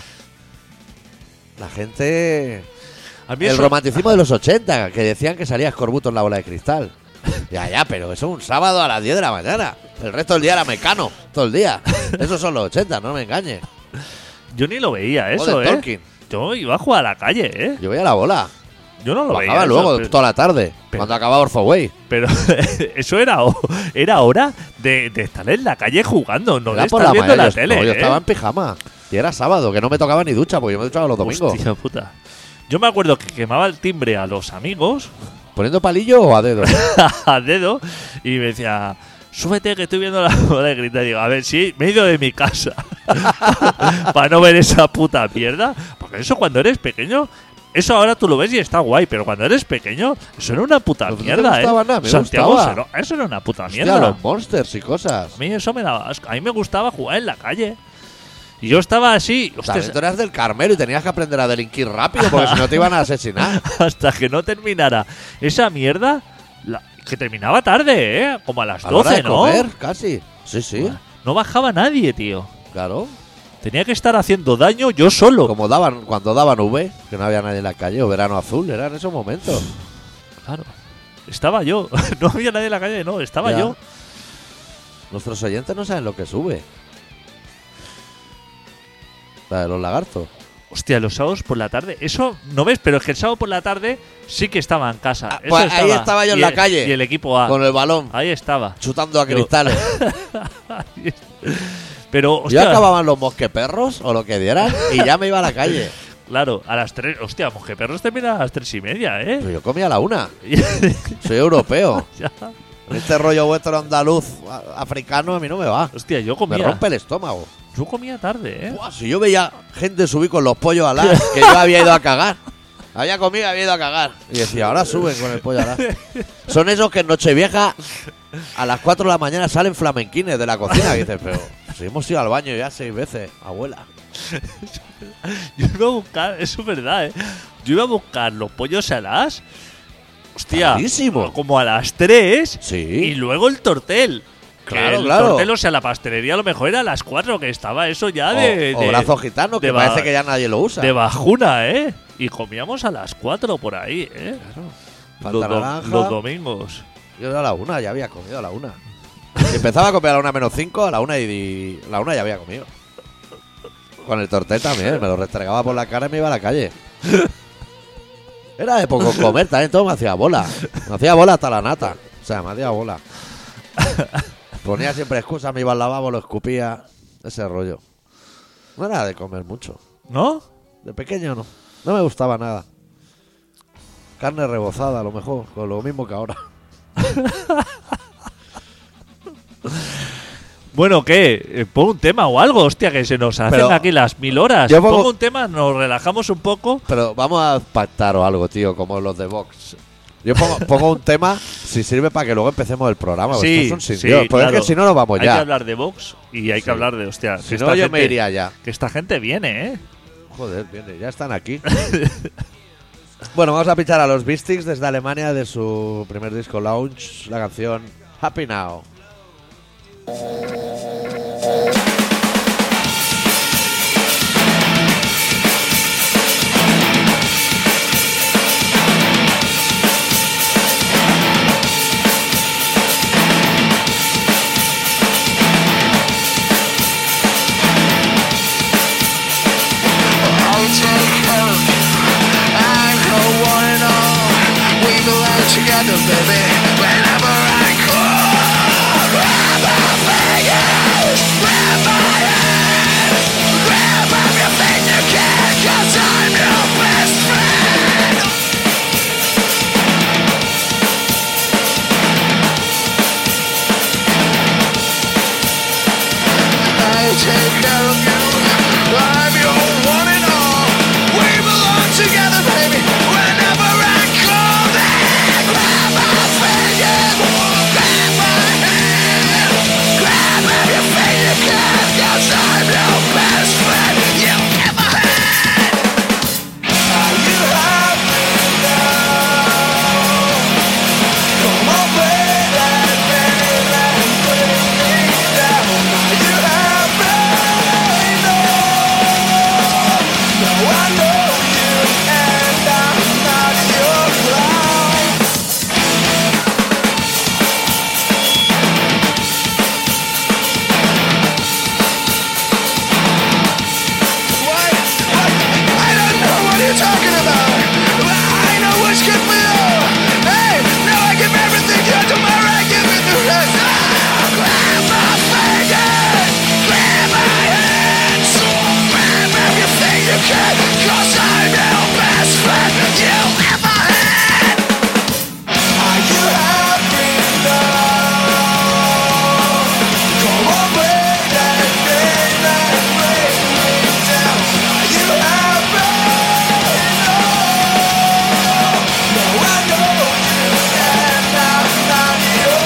La gente... A mí El eso- romanticismo de los 80, que decían que salía escorbuto en la bola de cristal. Ya, pero eso un sábado a las 10 de la mañana. El resto del día era Mecano, todo el día. Esos son los 80, no me engañes. Yo ni lo veía eso, Joder, Tolkien. Yo iba a jugar a la calle, Yo veía la bola. Yo no lo Bajaba veía. luego eso, toda la tarde, pero- cuando acababa Orfoway. pero eso era hora de estar en la calle jugando, no de Era por estar la viendo mañana. la tele. Yo estaba en pijama. Y era sábado, que no me tocaba ni ducha, porque yo me duchaba los domingos. Hostia puta. Yo me acuerdo que quemaba el timbre a los amigos ¿Poniendo palillo o a dedo? a dedo y me decía, súbete que estoy viendo la bola de cristal. Y digo, a ver, sí, me he ido de mi casa para no ver esa puta mierda. Porque eso cuando eres pequeño, eso ahora tú lo ves y está guay, pero cuando eres pequeño, eso era una puta Pues no te mierda, gustaba nada, me Santiago, gustaba. eso era una puta Hostia, mierda. los monsters y cosas. A mí eso me daba asco. A mí me gustaba jugar en la calle. Y yo estaba así, hostia, Tú eras del Carmelo y tenías que aprender a delinquir rápido, porque si no te iban a asesinar. hasta que no terminara esa mierda, que terminaba tarde, como a las A la hora 12, de ¿no? comer, casi. Sí, sí, No bajaba nadie, tío. claro. Tenía que estar haciendo daño yo solo. Como cuando daban V, que no había nadie en la calle, o verano azul, eran esos momentos. Claro. Estaba yo. No había nadie en la calle, no. Estaba Ya. yo. Nuestros oyentes no saben lo que sube. La de los lagartos. Hostia, los sábados por la tarde. Eso no ves, pero es que el sábado por la tarde sí que estaba en casa. Ah, Eso pues ahí estaba yo en Y la calle. Y el equipo A. Con el balón, Ahí estaba. chutando a Yo- cristales. Pero, Ya hostia, acababan los mosqueperros o lo que dieran y ya me iba a la calle. claro, a las 3. Hostia, Mosqueperros termina a las 3:30, Pero yo comía a la 1. Soy europeo. Ya. Este rollo vuestro andaluz africano a mí no me va. Hostia, yo Me comía. rompe el estómago. Yo comía tarde, Buah, si yo veía gente subir con los pollos alas, que yo había ido a cagar. Había comido y había ido a cagar. Y decía, ahora suben con el pollo alas. Son esos que en Nochevieja a las 4 de la mañana salen flamenquines de la cocina. Y dices, pero si hemos ido al baño ya 6 veces, abuela. Yo iba a buscar, eso es verdad, Yo iba a buscar los pollos alas. Hostia, Carísimo. como a las 3. Sí. Y luego el tortel. Que Claro, el claro. tortel, o sea, la pastelería a lo mejor era a las 4, que estaba eso ya de. o de- brazo gitano, que de parece que ya nadie lo usa. De bajuna, Y comíamos a las 4 por ahí, Falta naranja. Los domingos. Yo era a la 1, ya había comido a la 1. Si empezaba a comer a la 1 menos 5, a la 1 y la 1 ya había comido. Con el tortel también, me lo restregaba por la cara y me iba a la calle. Era de poco comer, también todo me hacía bola. Me hacía bola hasta la nata. O sea, me hacía bola. Ponía siempre excusas, me iba al lavabo, lo escupía. Ese rollo. No era de comer mucho. ¿No? De pequeño no. No me gustaba nada. Carne rebozada, a lo mejor, con lo mismo que ahora. Bueno, ¿qué? Pon un tema o algo, hostia, que se nos hacen Pero aquí las 1000 horas. yo pongo- Pongo un tema, nos relajamos un poco. Pero vamos a pactar o algo, tío, como los de Vox. Yo pongo un tema si sirve para que luego empecemos el programa. porque Sí, esto es un sin sí, Dios. Porque claro. es que si no nos vamos Hay que ya. hablar de Vox y hay Sí. que hablar de, hostia, Si que no, esta yo me gente- iría ya. Que esta gente viene, Joder, viene, ya están aquí. Bueno, vamos a pinchar a los Beasties desde Alemania de su primer disco Launch, la canción Happy Now. I'll take care of you. I'm her one and all. We belong together, baby. Whenever I call, grab my fingers, grab my hand, grab up your fingertips. take care of you. I'm your one and all. We belong together, baby. Whenever I call, then grab my fingers, grab my hand, grab everything you can, 'cause I'm your best friend you ever had. Are you happy now? Come on, play that game and bring me down. Are you happy now? No, I know you and I'm not your clown. What? I don't know what you're talking about. I know what's good for you. Hey, now I give everything to you. Tomorrow I give it the rest. Grab my fingers, grab my hands, grab everything you can, 'cause I'm your best friend you ever had. Are you happy now? Come on, play that game and break me down. Are you happy now? No, I know you and I'm not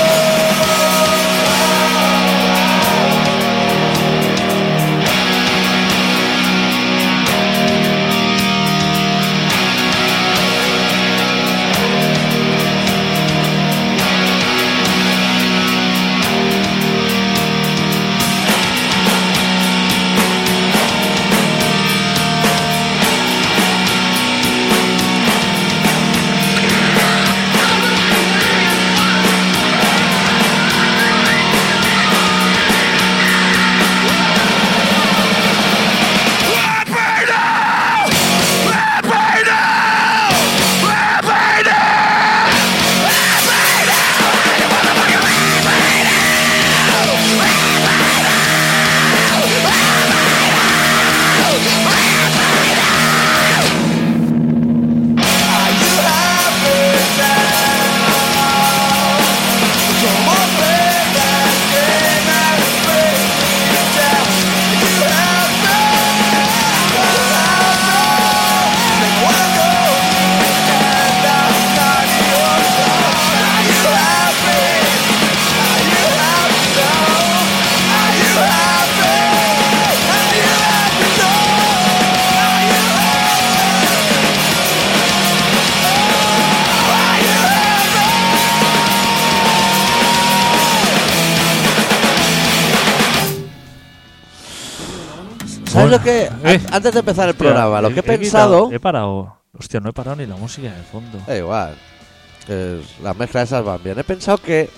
¿Sabes lo que? Antes de empezar el programa, lo que he pensado. He parado. Hostia, no he parado ni la música de fondo. Igual. Las mezclas esas van bien. He pensado que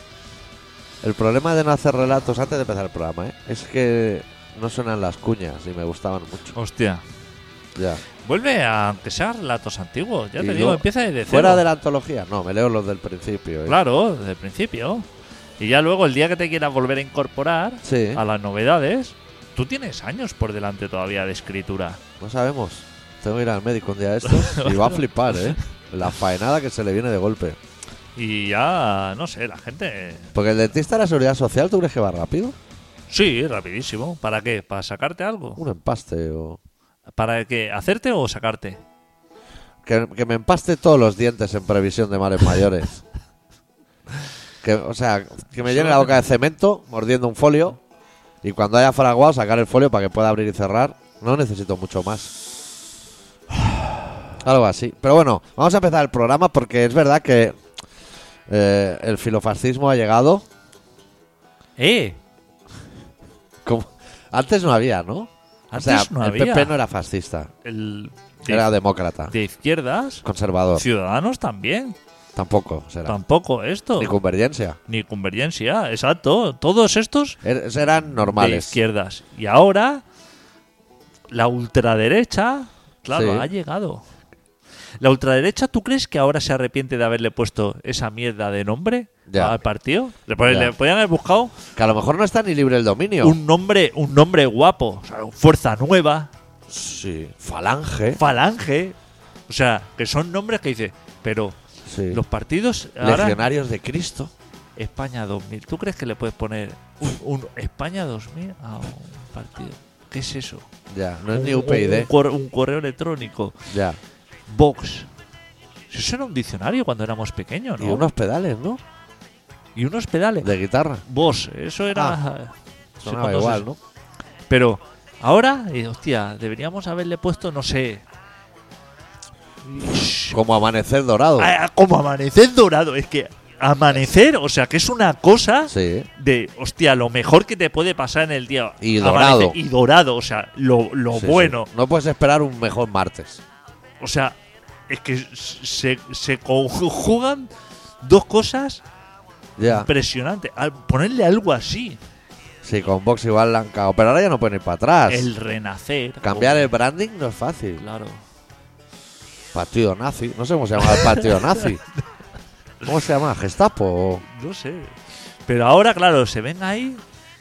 el problema de no hacer relatos antes de empezar el programa, es que no suenan las cuñas y me gustaban mucho. Hostia. Ya. Vuelve a, aunque sean relatos antiguos. Ya Y te yo, digo, empieza desde cero. Fuera de la antología, no, me leo los del principio. Claro, desde el principio. Y ya luego, el día que te quieras volver a incorporar Sí. a las novedades, tú tienes años por delante todavía de escritura. No sabemos. Tengo que ir al médico un día de estos y va a flipar, la faenada que se le viene de golpe. Y ya, no sé, la gente... Porque el dentista de la Seguridad Social, ¿tú crees que va rápido? Sí, rapidísimo. ¿Para qué? ¿Para sacarte algo? Un empaste o... ¿Para qué? ¿Hacerte o sacarte? Que me empaste todos los dientes en previsión de males mayores. O sea, que me llene la boca de cemento mordiendo un folio y cuando haya fraguado sacar el folio para que pueda abrir y cerrar. No necesito mucho más. Algo así. Pero bueno, vamos a empezar el programa porque es verdad que el filofascismo ha llegado. Como... Antes no había, ¿no? Antes no había. El PP no era fascista, era demócrata, de izquierdas, conservador. Ciudadanos también. Tampoco será. Tampoco esto. Ni convergencia. Ni convergencia, exacto. Todos estos Eran de normales. izquierdas. Y ahora, la ultraderecha, claro, Sí. ha llegado. ¿La ultraderecha tú crees que ahora se arrepiente de haberle puesto esa mierda de nombre Ya. al partido? Le Ya. podían haber buscado Que a lo mejor no está ni libre el dominio. un nombre guapo. O sea, Fuerza Nueva, Sí. Falange. Falange. O sea, que son nombres que dice, pero Sí. los partidos ahora Legionarios de Cristo. España 2000. ¿Tú crees que le puedes poner un España 2000 a un partido? ¿Qué es eso? Ya, no es ni UPyD. Un correo electrónico. Ya. Vox. Eso era un diccionario cuando éramos pequeños, ¿no? Y unos pedales, ¿no? Y unos pedales. De guitarra. Vox. Eso era... Sonaba cuando igual, se- ¿no? Pero ahora, hostia, deberíamos haberle puesto, no sé... Como amanecer dorado. Como amanecer dorado. Es que amanecer, o sea, que es una cosa Sí. de, hostia, lo mejor que te puede pasar en el día. Y dorado. Amanecer y dorado, o sea, lo Sí, bueno. sí. No puedes esperar un mejor martes. O sea, es que se conjugan dos cosas Ya. impresionantes. Ponerle algo así. Sí, con Vox igual la han cagado. Pero ahora ya no pueden ir para atrás. El renacer. Cambiar Joder, el branding no es fácil. Claro. Partido nazi. No sé cómo se llama el partido nazi. ¿Cómo se llama? ¿Gestapo? No sé. Pero ahora, claro, se ven ahí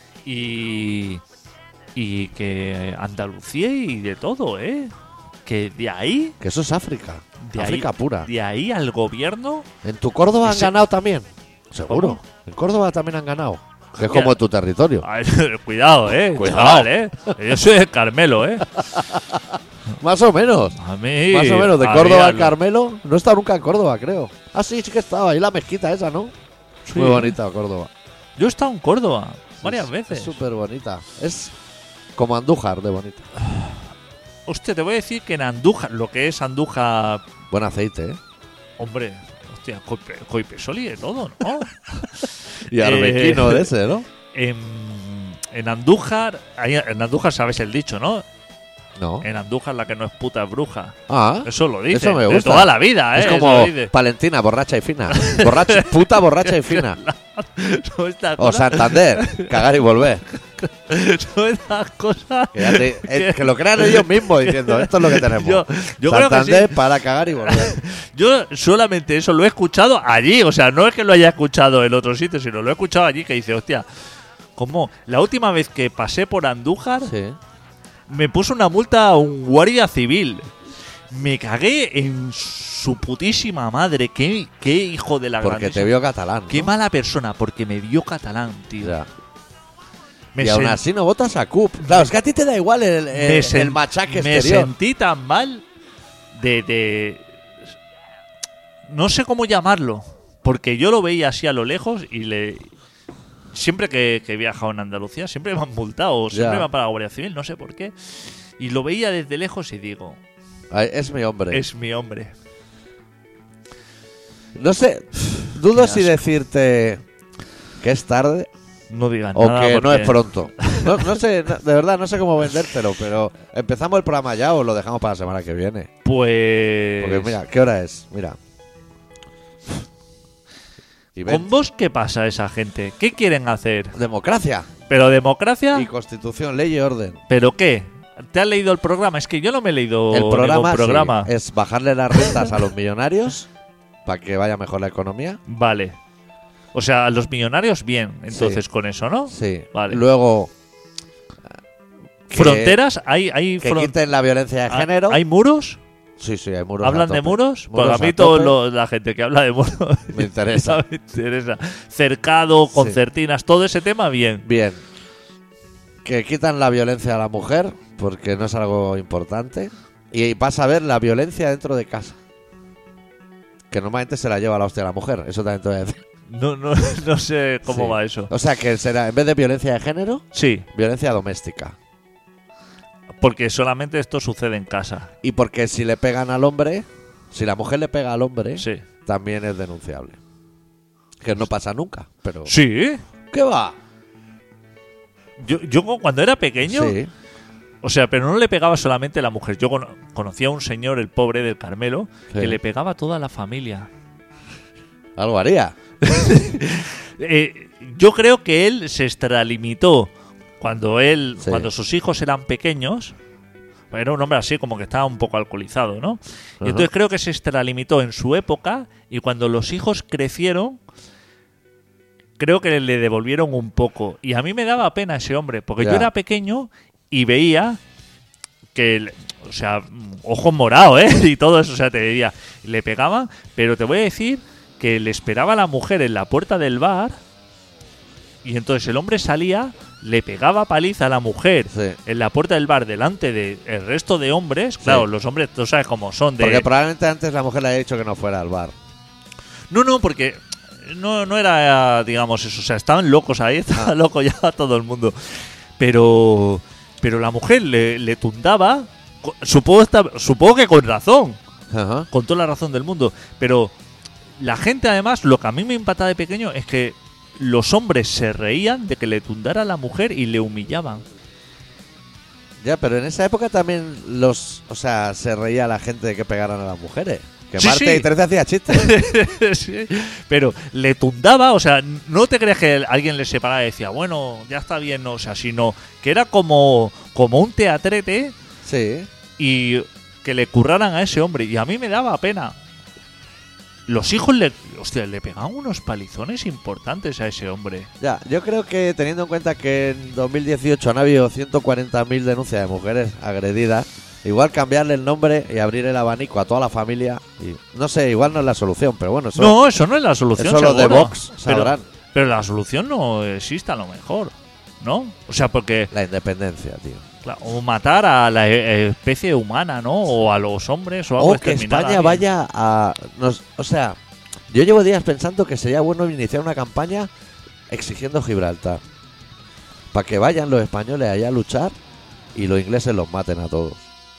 y que Andalucía y de todo, ¿eh? Que de ahí, Que eso es África. de África ahí, pura. de ahí al gobierno. ¿En tu Córdoba han Ese- ganado también? Seguro. ¿Cómo? En Córdoba también han ganado. Que es Hostia. como tu territorio. A ver, cuidado, Cuidado. chaval, Yo soy de Carmelo, Más o menos. A mí. Más o menos. De a Córdoba mí, al Carmelo. No he estado nunca en Córdoba, creo. Ah, sí, sí que estaba. Ahí la mezquita esa, ¿no? Sí. Muy bonita Córdoba. Yo he estado en Córdoba varias Es veces. súper bonita. Es como Andújar de bonita. Hostia, te voy a decir que en Andújar, lo que es Andújar, Buen aceite, ¿eh? hombre, hostia, Coipesoli de todo, ¿no? Y arbequino de ese, ¿no? En Andújar, en Andújar sabes el dicho, ¿no? No. En Andújar la que no es puta es bruja. Ah, Eso lo dice. Eso me De gusta. toda la vida, es Eso como lo dice. Palentina, borracha y fina. Borracha, puta, borracha y fina. Son estas O cosas- Santander, cagar y volver. son estas cosas. Que, ya que lo crean ellos mismos diciendo, esto es lo que tenemos. Yo creo que Santander sí. para cagar y volver. Yo solamente eso lo he escuchado allí. O sea, no es que lo haya escuchado en otro sitio, sino lo he escuchado allí que dice, hostia, ¿cómo? La última vez que pasé por Andújar, Sí. me puso una multa a un guardia civil. Me cagué en su putísima madre. Qué hijo de la Porque te grandísima. vio catalán. ¿no? Qué mala persona, porque me vio catalán, tío. Ya. Me Y aún sen- así no votas a CUP. Claro, es que a ti te da igual el sen- machaque me exterior. sentí tan mal de no sé cómo llamarlo, porque yo lo veía así a lo lejos y siempre que he viajado en Andalucía siempre me han multado, siempre Ya. me han parado la Guardia Civil, no sé por qué, y lo veía desde lejos y digo, Ay, es mi hombre. es mi hombre. No sé, dudo Qué si asco. decirte que es tarde No digas o nada que no porque- es pronto. No sé, de verdad, no sé cómo vendértelo, pero ¿empezamos el programa ya o lo dejamos para la semana que viene? Pues Porque mira, ¿qué hora es? Mira. Y ven, ¿con vos qué pasa esa gente? ¿Qué quieren hacer? democracia ¿Pero democracia? y constitución, ley y orden. ¿Pero qué? ¿Te has leído el programa? Es que yo no me he leído El programa, ningún programa. sí, es bajarle las rentas a los millonarios para que vaya mejor la economía. Vale. O sea, a los millonarios bien, entonces Sí. con eso, ¿no? Sí. Vale. Luego que- ¿Fronteras? ¿Hay que quiten la violencia de género. ¿Hay muros? Sí, sí, hay muros. ¿Hablan a de tope. muros? Pues Muros a mí a tope. la gente que habla de muros Me interesa. me interesa. Cercado, Sí. concertinas, todo ese tema, bien. Bien. Que quitan la violencia a la mujer, porque no es algo importante. Y vas a ver la violencia dentro de casa. Que normalmente se la lleva la hostia a la mujer. Eso también te voy a decir. No sé cómo Sí. va eso. O sea, que será, en vez de violencia de género, Sí, violencia doméstica. porque solamente esto sucede en casa. Y porque si le pegan al hombre, si la mujer le pega al hombre, Sí. también es denunciable. Que no pasa nunca, pero... Sí. ¿Qué va? Yo cuando era pequeño, Sí. o sea, pero no le pegaba solamente a la mujer. Yo conocía a un señor, el pobre del Carmelo, Sí. que le pegaba a toda la familia. Algo haría. Yo creo que él se extralimitó cuando Sí. cuando sus hijos eran pequeños. Era un hombre así como que estaba un poco alcoholizado, ¿no? Y Ajá. entonces creo que se extralimitó en su época y cuando los hijos crecieron, creo que le devolvieron un poco. Y a mí me daba pena ese hombre, porque Ya. yo era pequeño y veía que, o sea, ojos morados, ¿eh? Y todo eso, o sea, te diría, le pegaban, pero te voy a decir que le esperaba a la mujer en la puerta del bar Y entonces el hombre salía, le pegaba paliza a la mujer Sí. en la puerta del bar delante del resto de hombres. Claro, Sí. los hombres, tú sabes cómo son. Porque probablemente antes la mujer le había dicho que no fuera al bar. No, porque no era, digamos, eso. O sea, estaban locos ahí, estaba loco ya todo el mundo. Pero la mujer le tundaba, supongo que con razón, Ajá. con toda la razón del mundo. Pero la gente, además, lo que a mí me impactaba de pequeño es que los hombres se reían de que le tundara a la mujer y le humillaban. Ya, pero en esa época también se reía la gente de que pegaran a las mujeres. Que Sí, Marte sí. y 13 hacía chistes. Sí, pero le tundaba, o sea, no te creas que alguien le separaba y decía, bueno, ya está bien, no, o sea, sino que era como un teatrete Sí. y que le curraran a ese hombre. Y a mí me daba pena. Los hijos le pegaban unos palizones importantes a ese hombre. Ya, yo creo que teniendo en cuenta que en 2018 han habido 140.000 denuncias de mujeres agredidas, igual cambiarle el nombre y abrir el abanico a toda la familia, y no sé, igual no es la solución, pero bueno, eso, No, eso no es la solución. eso los de seguro. Vox sabrán. Pero la solución no existe a lo mejor, ¿no? O sea, porque La independencia, tío. claro, o matar a la especie humana, ¿no? O a los hombres o algo. O que exterminar a España alguien. vaya a... o sea, yo llevo días pensando que sería bueno iniciar una campaña exigiendo Gibraltar. Para que vayan los españoles allá a luchar y los ingleses los maten a todos.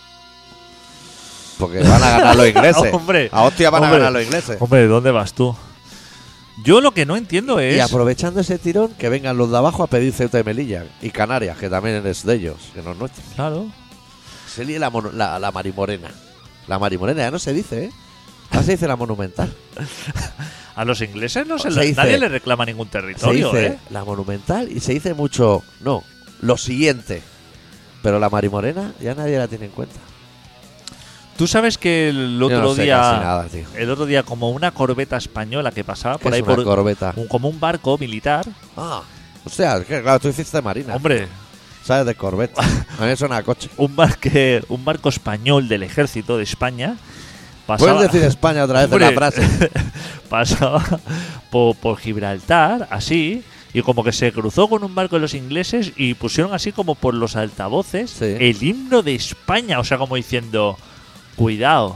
Porque van a ganar los ingleses. Hombre, A hostia van hombre. a ganar los ingleses. Hombre, ¿dónde vas tú? Yo lo que no entiendo es... Y aprovechando ese tirón, que vengan los de abajo a pedir Ceuta y Melilla. Y Canarias, que también es de ellos, que no es nuestro. Claro. Se líe la Marimorena. La Marimorena ya no se dice, ¿eh? Ahora se dice la Monumental. A los ingleses no Se dice- nadie les reclama ningún Se territorio, dice ¿eh? la Monumental y se dice mucho, no, lo siguiente. Pero la Marimorena ya nadie la tiene en cuenta. Tú sabes que el Yo otro no sé día... casi nada, tío. El otro día, como una corbeta española que pasaba ¿Qué por es ahí una por... corbeta? como un barco militar. Ah, o sea, es que claro, tú hiciste marina. Hombre, ¿Sabes de corbeta? A mí me suena a coche. un barco español del ejército de España pasaba... ¿Puedes decir España otra vez en la Hombre, frase? pasaba por Gibraltar, así, y como que se cruzó con un barco de los ingleses y pusieron así como por los altavoces Sí. el himno de España, o sea, como diciendo, cuidado.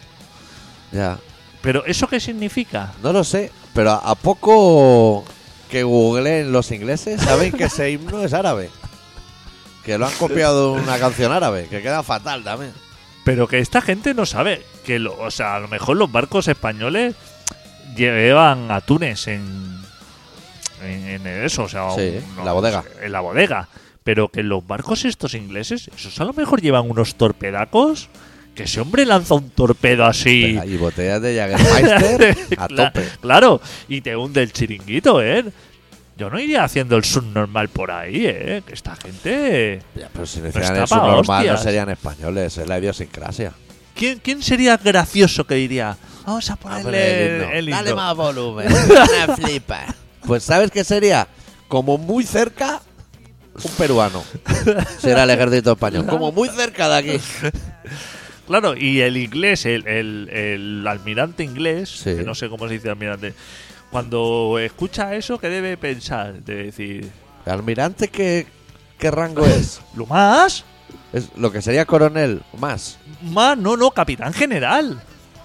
Ya. Pero ¿eso qué significa? No lo sé, pero a poco que googleen los ingleses, saben que ese himno es árabe. Que lo han copiado de una canción árabe, que queda fatal también. Pero que esta gente no sabe que, o sea, a lo mejor los barcos españoles llevan atunes en eso, o sea, Sí, en la bodega. En la bodega. Pero que los barcos estos ingleses, esos a lo mejor llevan unos torpedacos. Que ese hombre lanza un torpedo así. Venga, y botellas de Jägermeister a tope. Claro, y te hunde el chiringuito, ¿eh? Yo no iría haciendo el subnormal por ahí, ¿eh? Que esta gente... Ya, pero si Pero necesitan está eso pa' normal, no hostias. serían españoles, es la idiosincrasia. ¿Quién sería gracioso que diría, vamos a ponerle el himno? Dale más volumen, me flipa. Pues ¿sabes qué sería? Como muy cerca, un peruano. Será el ejército español. Como muy cerca de aquí. Claro, y el inglés, el almirante inglés, Sí. que no sé cómo se dice almirante, cuando escucha eso, ¿qué debe pensar? De decir, ¿El almirante qué rango es? ¿lo más? Es lo que sería coronel más. Más, no, capitán general.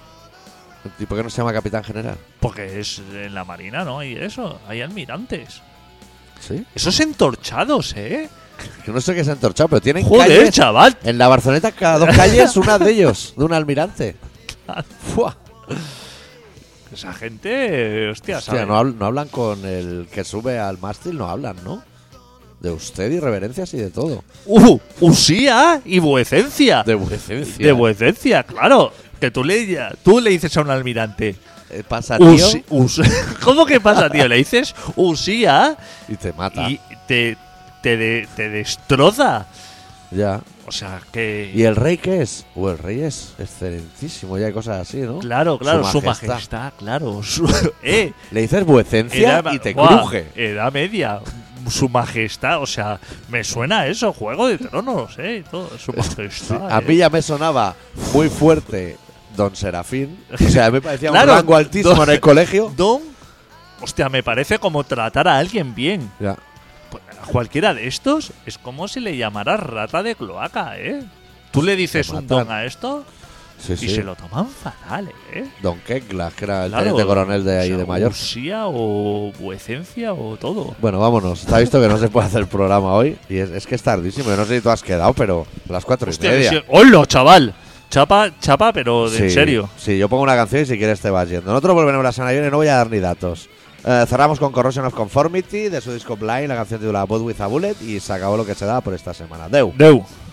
¿Y por qué no se llama capitán general? Porque es en la marina, ¿no? Y eso, hay almirantes. ¿Sí? Esos entorchados, ¿eh? Que no sé qué se ha entorchado, pero tienen Joder, calles. chaval. En la Barceloneta, cada 2 calles, una de ellos, de un almirante. ¡Fua! Esa gente, hostia, Hostia, ¿sabe? no hablan con el que sube al mástil, no hablan, ¿no? De usted y reverencias y de todo. Usía y vuecencia. De vuecencia. De vuecencia, claro. Que tú le dices a un almirante, Pasa, tío, ¿cómo que pasa, tío? Le dices usía y te mata. y te destroza. Ya. O sea, que... ¿Y el rey qué es? El rey es excelentísimo, ya hay cosas así, ¿no? Claro, su majestad. majestad, claro. Le dices vuecencia y te cruje. Edad media. Su majestad, o sea, me suena a eso, Juego de Tronos, todo, su Sí, majestad. a mí ya me sonaba muy fuerte Don Serafín. O sea, a mí me parecía Claro, un rango altísimo en el colegio. Don hostia, me parece como tratar a alguien bien. Ya. Pues a cualquiera de estos es como si le llamaras rata de cloaca, ¿eh? Tú le dices Te un matan. don a esto Sí, y sí. se lo toman fatal, ¿eh? Don Keklas, que era el Claro, teniente coronel de ahí o sea, de Mallorca. Usía o vuecencia o todo. Bueno, vámonos. Está visto que no se puede hacer programa hoy. Y es que es tardísimo. Yo no sé si tú has quedado, pero a las 4:30. que sí. ¡Hola, chaval! Chapa, pero en serio. Sí, yo pongo una canción y si quieres te vas yendo. Nosotros volveremos la semana que viene, no voy a dar ni datos. Cerramos con Corrosion of Conformity de su disco Blind, la canción titulada Boat with a Bullet, y se acabó lo que se da por esta semana. Deu. Deu.